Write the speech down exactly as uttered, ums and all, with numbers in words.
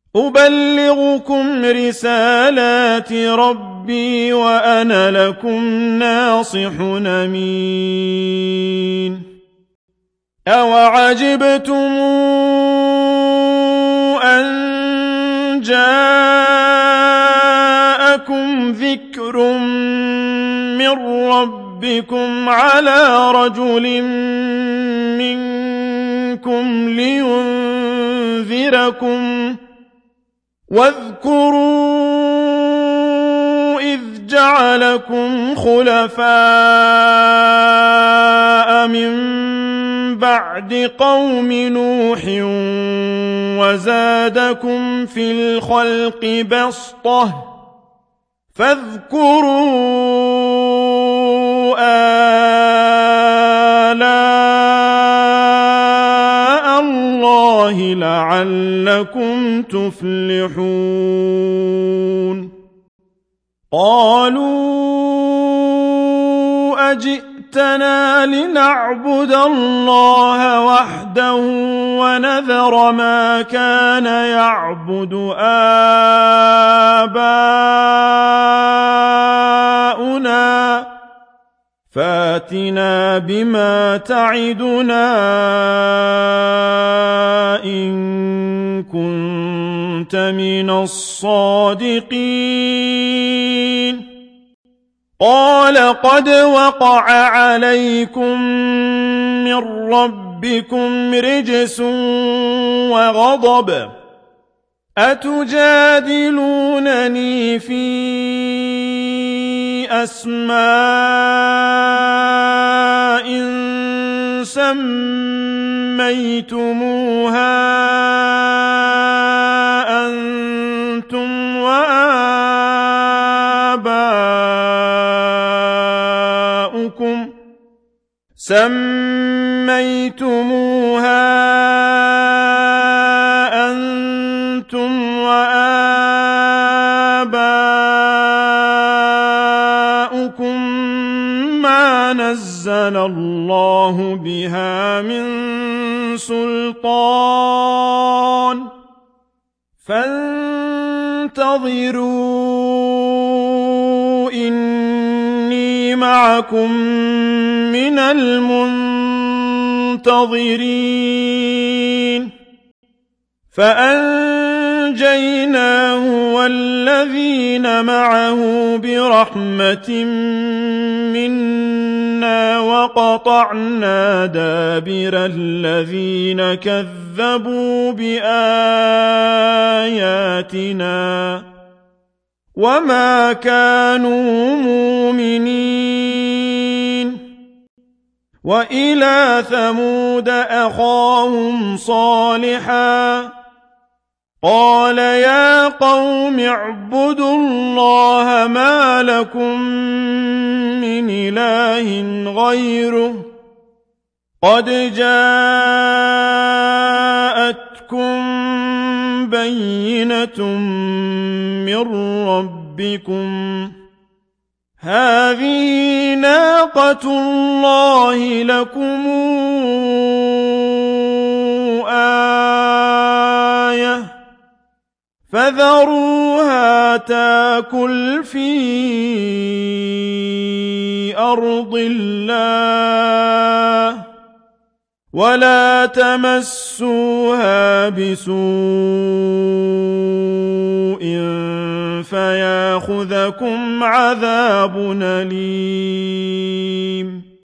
أبلغكم رسالات ربي وأنا لكم ناصح أمين أوعجبتم أن جاءكم ذكر من ربكم على رجل منكم لينذركم واذكروا إذ جعلكم خلفاء من بعد قوم نوح وزادكم في الخلق بسطة فاذكروا آلاء الله لعلكم تفلحون قالوا أجئتنا لنعبد الله وحده ونذر ما كان يعبد آباؤنا فاتنا بما تعدنا إن كنت من الصادقين قال قد وقع عليكم من ربكم رجس وغضب أتجادلونني في أسماء سميتموها أنتم وآباؤكم سميتموها أنتم وآباؤكم ما نزل الله بها من سلطان فانتظروا إني معكم من المنتظرين فأنجيناه والذين معه برحمة منا وقطعنا دابر الذين كذبوا بآياتنا وما كانوا مؤمنين وإلى ثمود أخاهم صالحا قال يا قوم اعبدوا الله ما لكم من إله غيره قد جاءتكم بينة من ربكم هذه ناقة الله لكم آية فذروها تاكل في أرض الله ولا تمسوها بسوء فياخذكم عذاب أليم